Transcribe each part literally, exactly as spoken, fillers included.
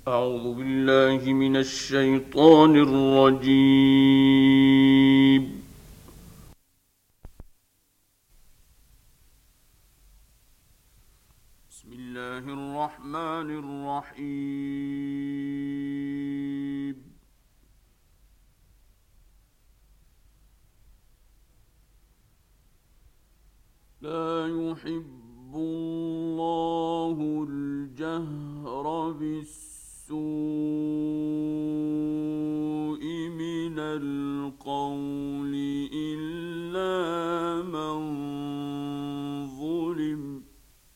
أعوذ بالله من الشيطان الرجيم. بسم الله الرحمن الرحيم. لا يحب الله الجهر بالسوء من القول إلا من ظلم.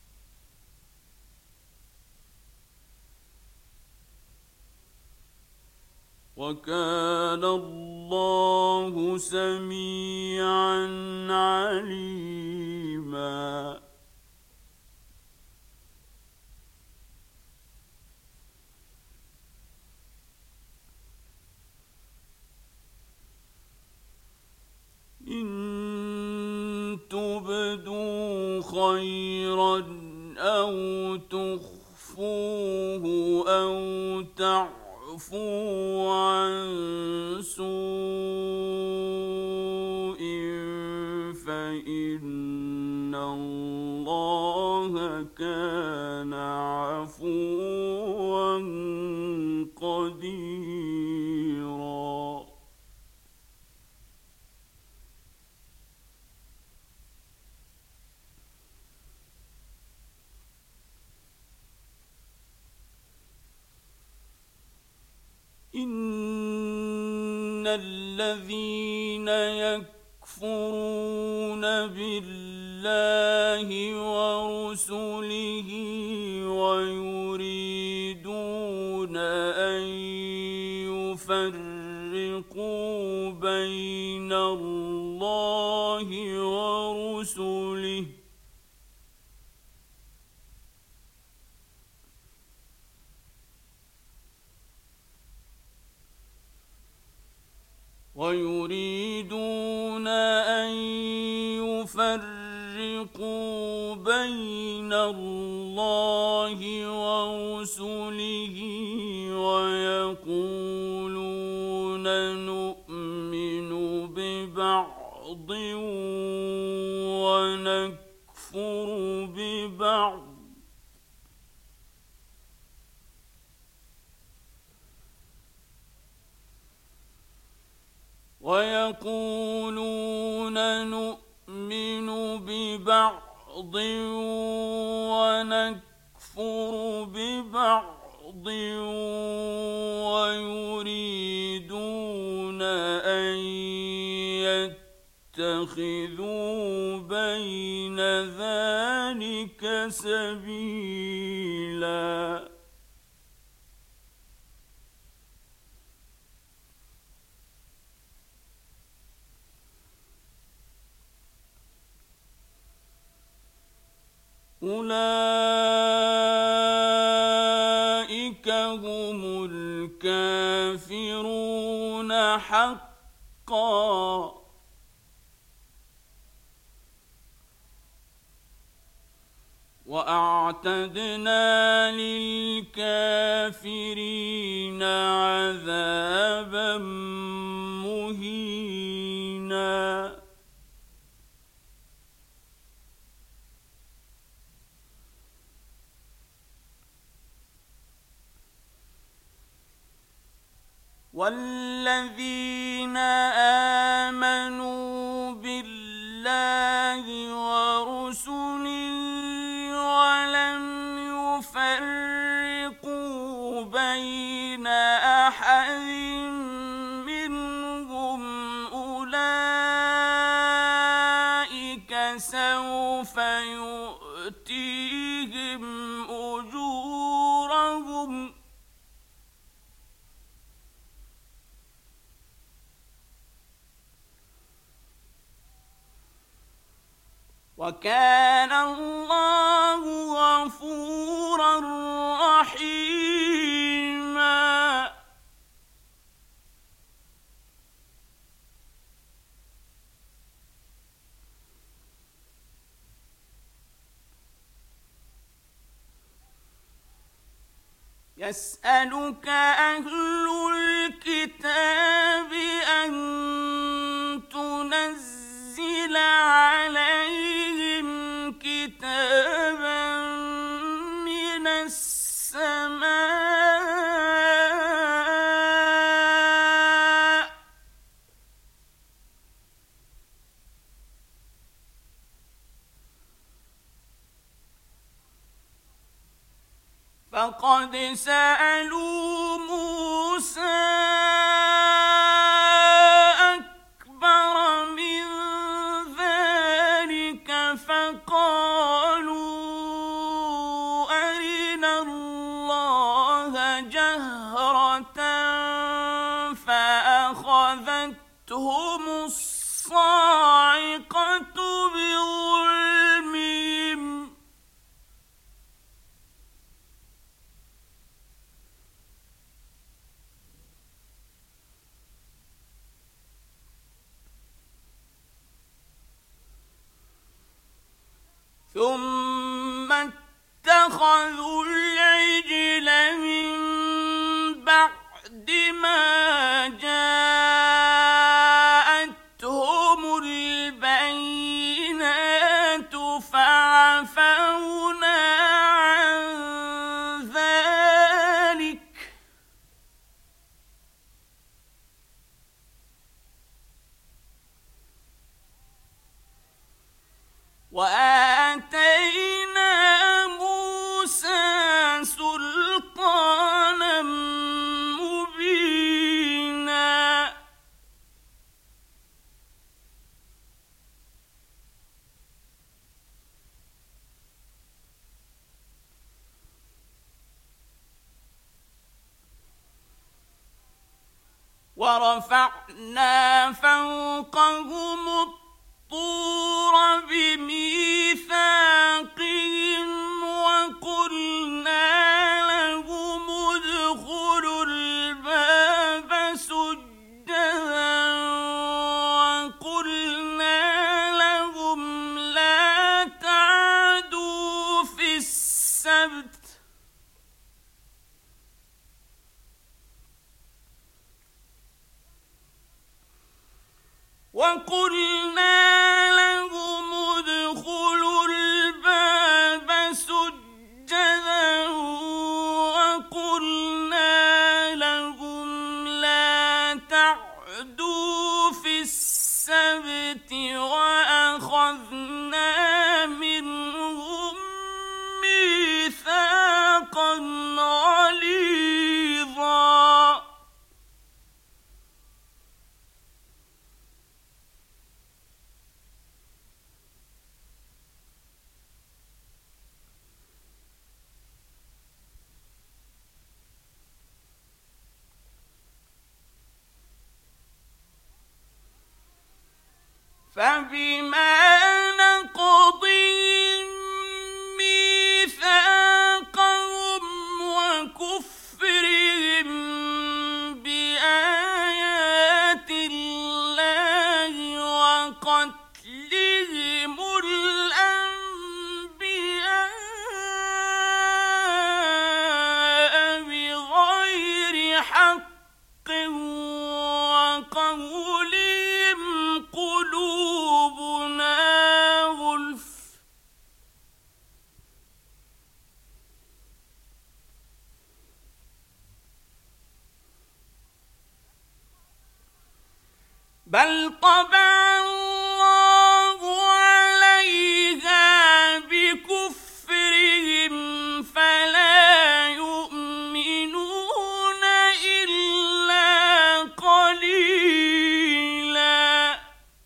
وكان الله سميعا عليما. إن تبدوا خيرا أو تخفوه أو تعفوا عن سوء فإن الله كان عفوا قديرا. إن الذين يكفرون بالله ورسله ويريدون أن يفرقوا بين الله ورسله ويريدون أن يفرقوا بين الله ورسله ويقولون نؤمن ببعض ونكفر ببعض ويقولون نؤمن ببعض ونكفر ببعض ويريدون أن يتخذوا بين ذلك سبيلا. أولئك هم الكافرون حقا. وأعتدنا للكافرين عذابا مهينا. والذين آمنوا بالله ورسله ولم يفرقوا بين أحد منهم أولئك سوف يؤتيهم أجورهم وكان الله غفورا رحيما. يسألك أهل الكتاب أن تنزل عليهم كتابا من السماء فقد سألوا موسى أكبر من ذلك فقالوا أرنا الله جهرة فأخذتهم الصاعقة بظلمهم ثم اتخذوا العجل من بعد ما جاءتهم البينات فعفونا عن ذلك وآتينا موسى سلطانا مبينا ورفعنا فوقهم الطور بميثاقهم وقلنا لهم ادخلوا الباب سجدا وقلنا لهم لا تعدوا في السبت وقلنا لهم ادخلوا الباب سجدا وقلنا لهم لا تعدوا في السبت وأخذنا منهم ميثاقا غليظا فبما نقضهم ميثاقهم وكفرهم بآيات الله وقتلهم الأنبياء بغير حق وقولهم قلوبنا غلف بل طبع الله عليها بكفرهم فلا يؤمنون إلا قليلا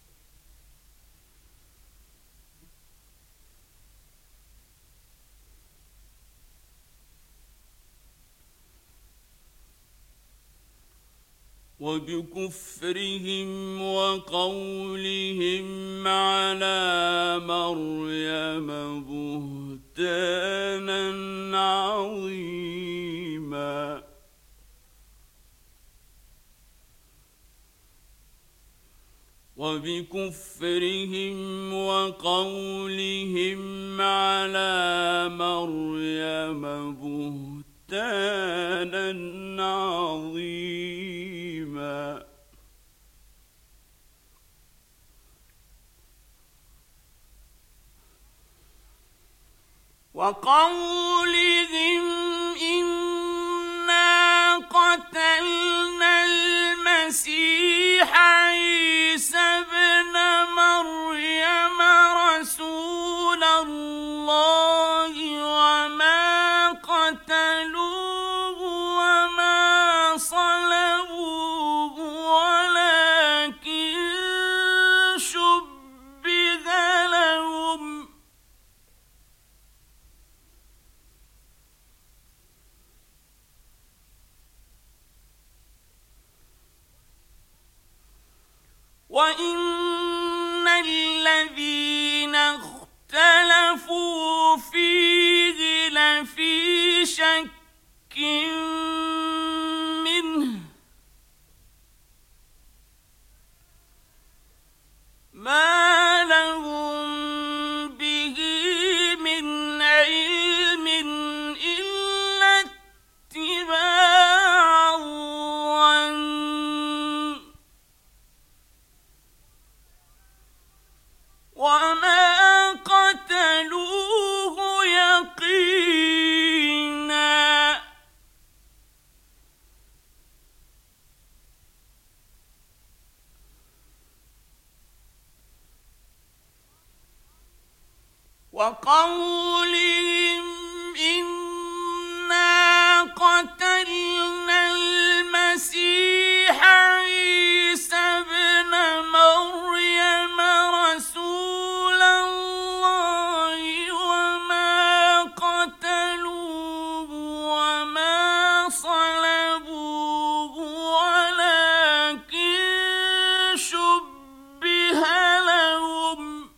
وبكفرهم وقولهم على مريم بهتانا عظيما وبكفرهم وقولهم على مريم بهتانا بهتانا عظيما وقولهم إنا قتلنا المسيح عيسى ابن مريم رسول الله وما قتلوه وما صلبوه ولكن شبه لهم وإن الذين اختلفوا فيه لفي شك منه ما لهم به من علم إلا اتباع الظن وما قتلوه يقينا وقولهم إنا قتلنا المسيح عيسى ابن مريم رسول الله وما قتلوه وما صلبوه ولكن شبه لهم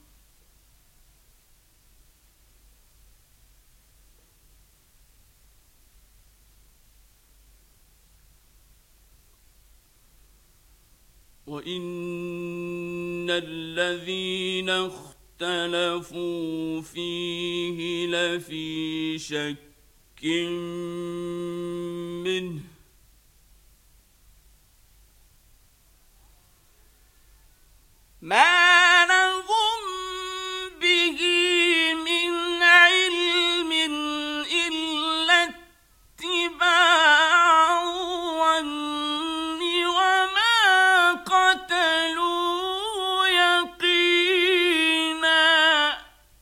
وإن الذين اختلفوا فيه لفي شك منه ما لهم به من علم إلا اتباع الظن وما قتلوه يقينا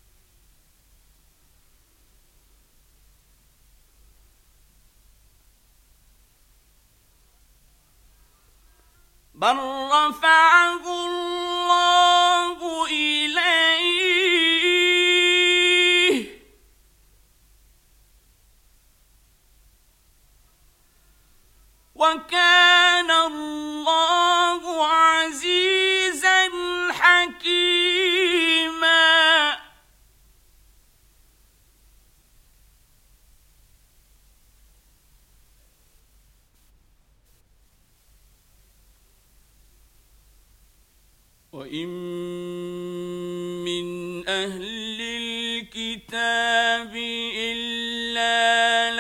بل رفعه الله إليه وكان الله عزيزا حكيما وإن من أهل الكتاب إلا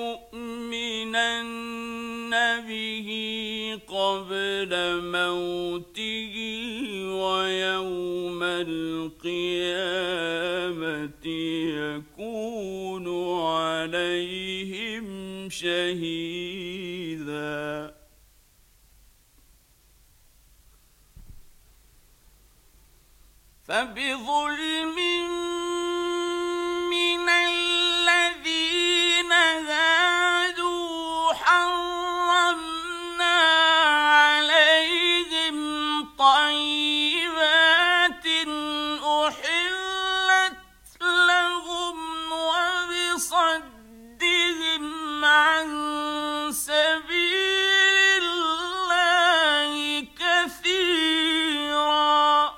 ليؤمنن به قبل موته ويوم القيامة يكون عليهم شهيدا فبظلم من الذين هادوا حرمنا عليهم طيبات أحلت لهم وبصدهم عن سبيل الله كثيرا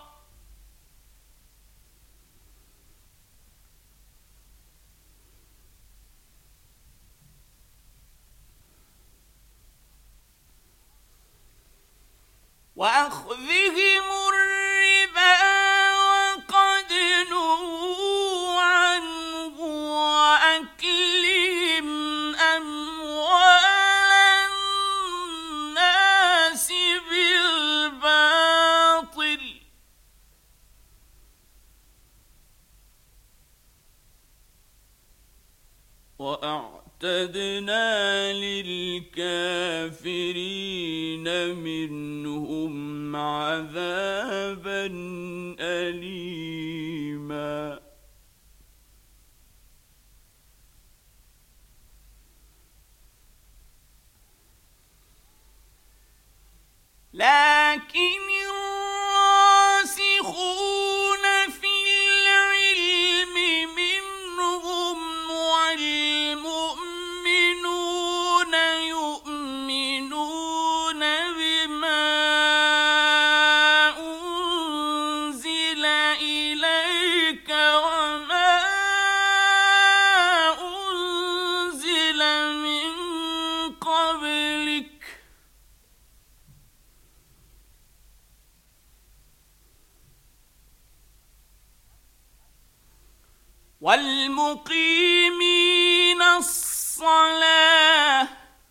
وأخذهم الربا وقد نهوا عنه وأكلهم أموال وأعتدنا للكافرين منهم عذابا أليما. لكن الراسخون في العلم منهم والمؤمنون يؤمنون بما أنزل إليك وما أنزل من قبلك والمقيمين الصلاة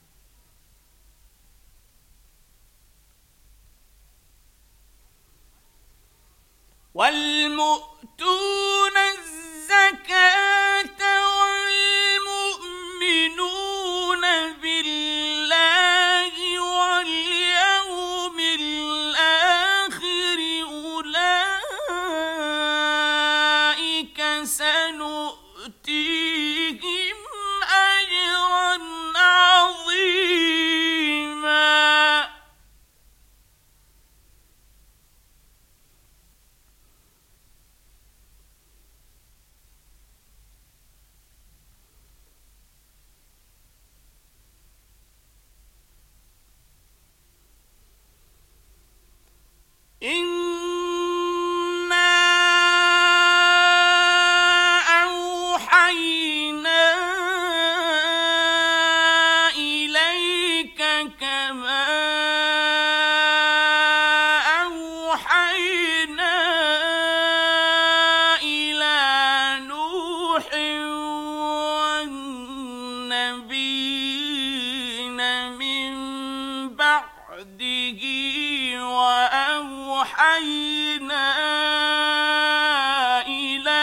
والمؤتون الزكاة والمؤمنون بالله واليوم الآخر أولئك سنؤتيهم أجرا عظيما. إنا أوحينا إليك كما أوحينا إلى نوح والنبيين من بعده وأوحينا إلى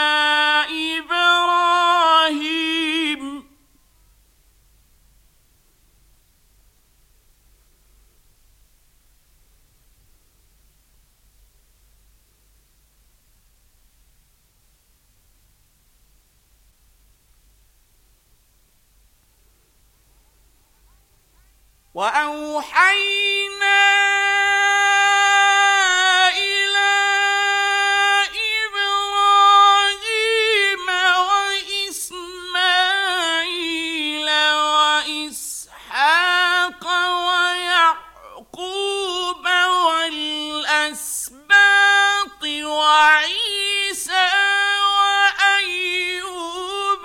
إبراهيم وأوحينا إلى إبراهيم وإسماعيل وإسحاق ويعقوب والأسباط وعيسى وأيوب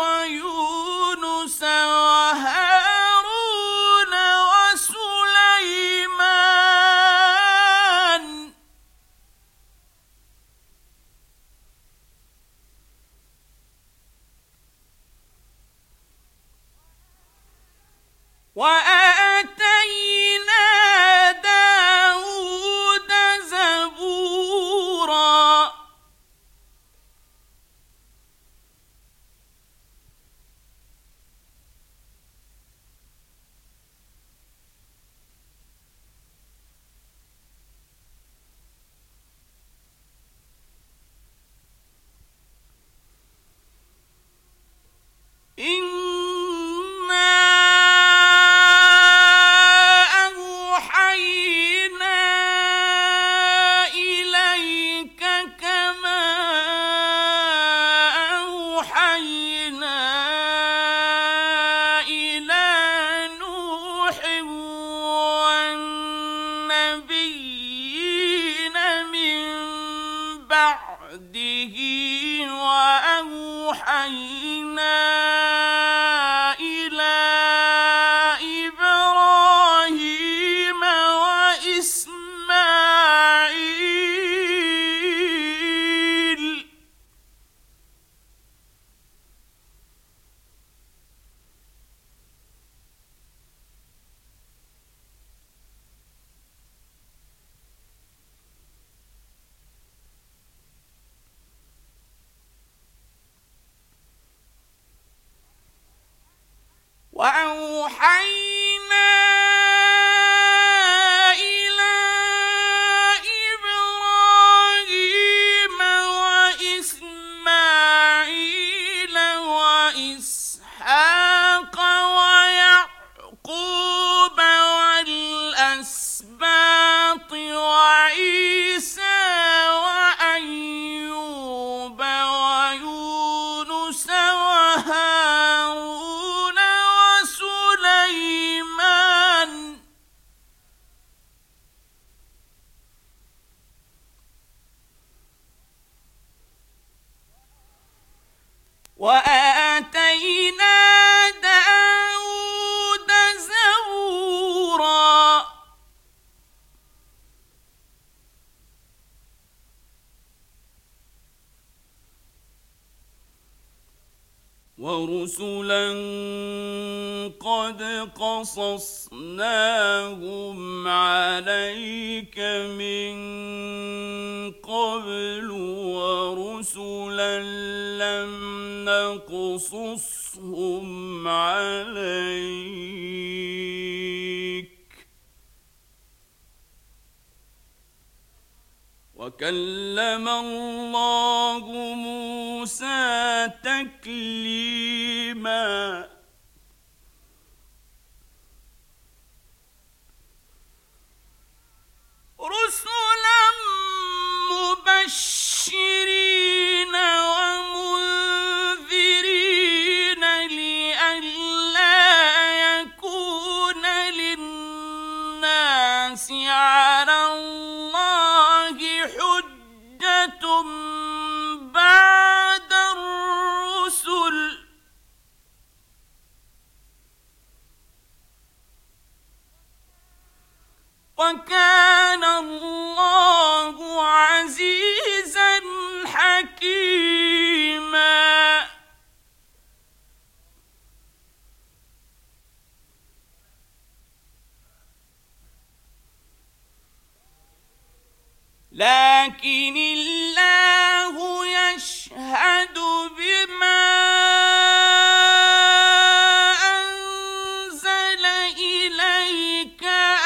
ويونس وهارون وسليمان وآتينا داود زبورا. إنا وأوحينا إلى إبراهيم وإسماعيل وإسحاق ويعقوب والأسباط وعيسى وأيوب ويونس وهارون وسليمان وآتينا داود زبورا ورسلا قد قصصناهم عليك من قبل ورسلا لم نقصصهم عليك وكلم الله موسى تكليما رسلا مبشرين ومنذرين لئلا يكون للناس على الله حجة بعد الرسل وكان الله عزيزا حكيما لكن الله يشهد بما أنزل إليك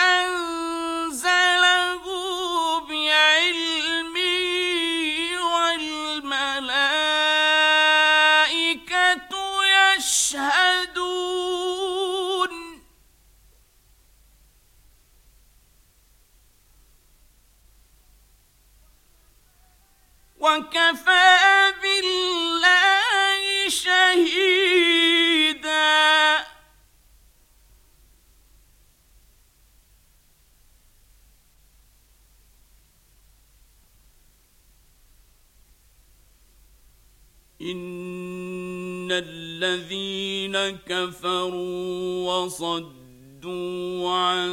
أنزله بعلمه والملائكة يشهدون وكفى بالله شهيدا إن الذين كفروا وصدوا عن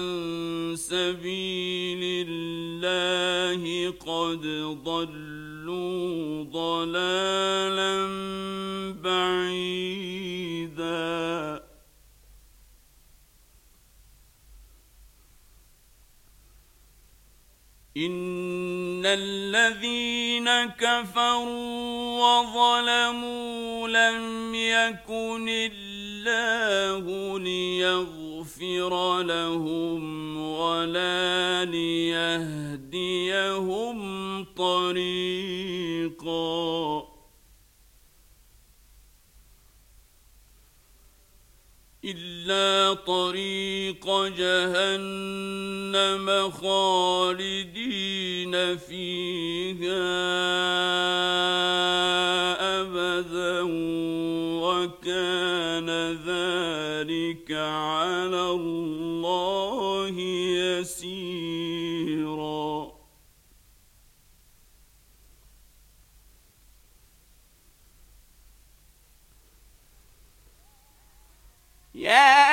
سبيل الله قد ضلوا ضلالا بعيدا إن الذين كفروا وظلموا لم يكن الله ليغفر لهم ولا ليهديهم طريقا إلا طريق جهنم خالدين فيها أبدا وكان ذلك على الله يسيرا يا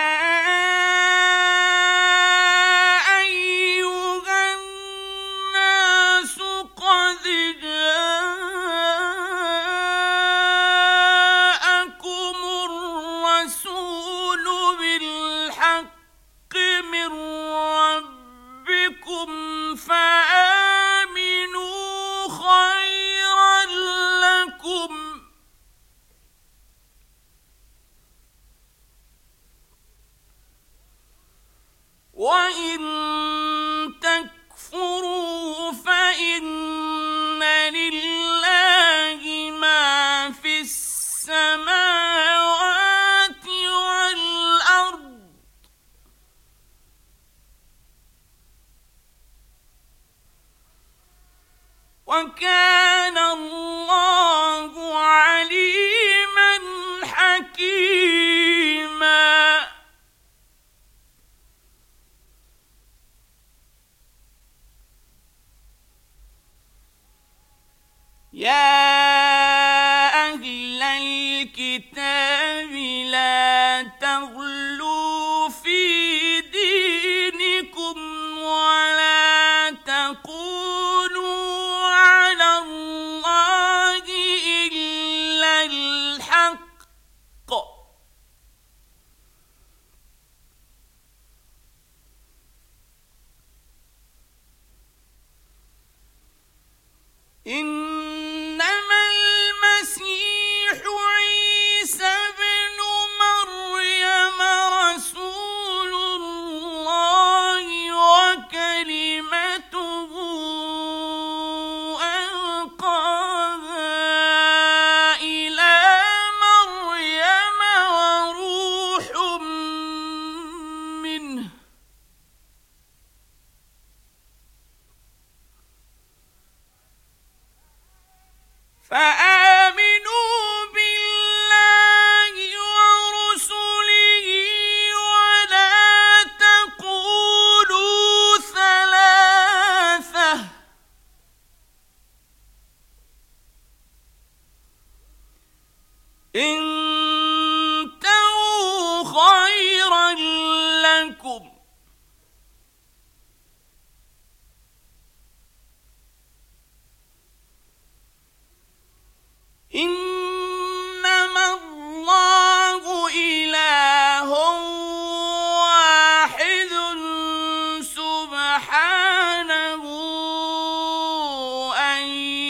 أيها الناس قد جاءكم الرسول بالحق من ربكم فآمنوا خيرا لكم وكان الله عليما حكيما. يا أهل الكتاب لا تغلوا في دينكم ولا تقولوا على الله إلا الحق، إنما المسيح عيسى ابن مريم رسول الله وكلمته ألقاها إلى مريم وروح منه، فآمنوا بالله ورسله ولا تقولوا ثلاثة، انتهوا خيرا لكم، إنما الله إله واحد سبحانه أن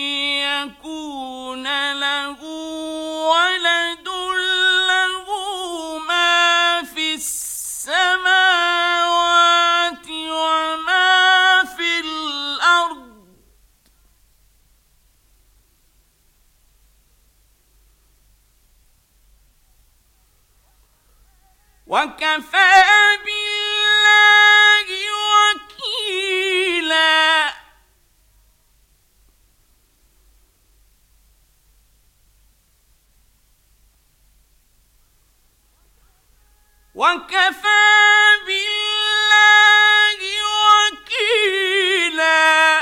يكون له ولد، له ما في السماوات وما في الأرض، وكفى بالله وكيلا. وكفى بالله وكيلا.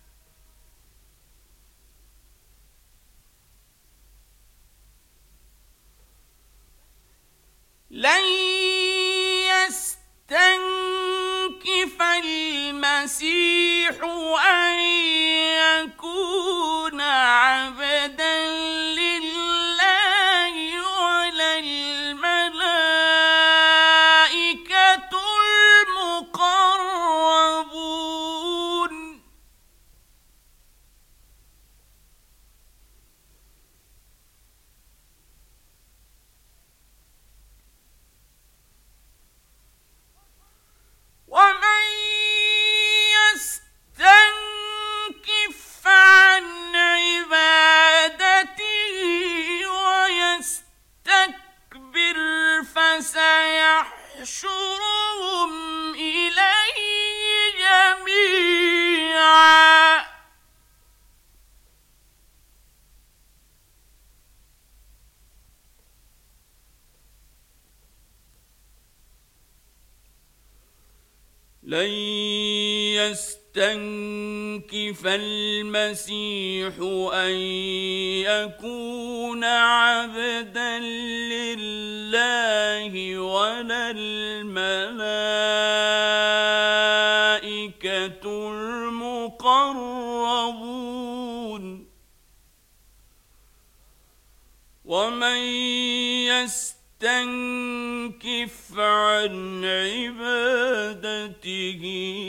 لن يستنكف المسيح أن يكون عبدا لله ولا الملائكة المقربون، ومن يستنكف عن عبادته ويستكبر فسيحشرهم إليه جميعا. لن يستنكف المسيح أن يكون عبدا لله ولا الملائكة المقربون، ومن يستنكف عن عبادته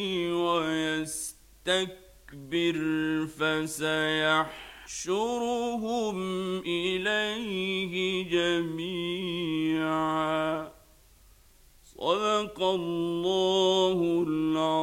ويستكبر فسيحشرهم إليه جميعا. صدق الله العظيم.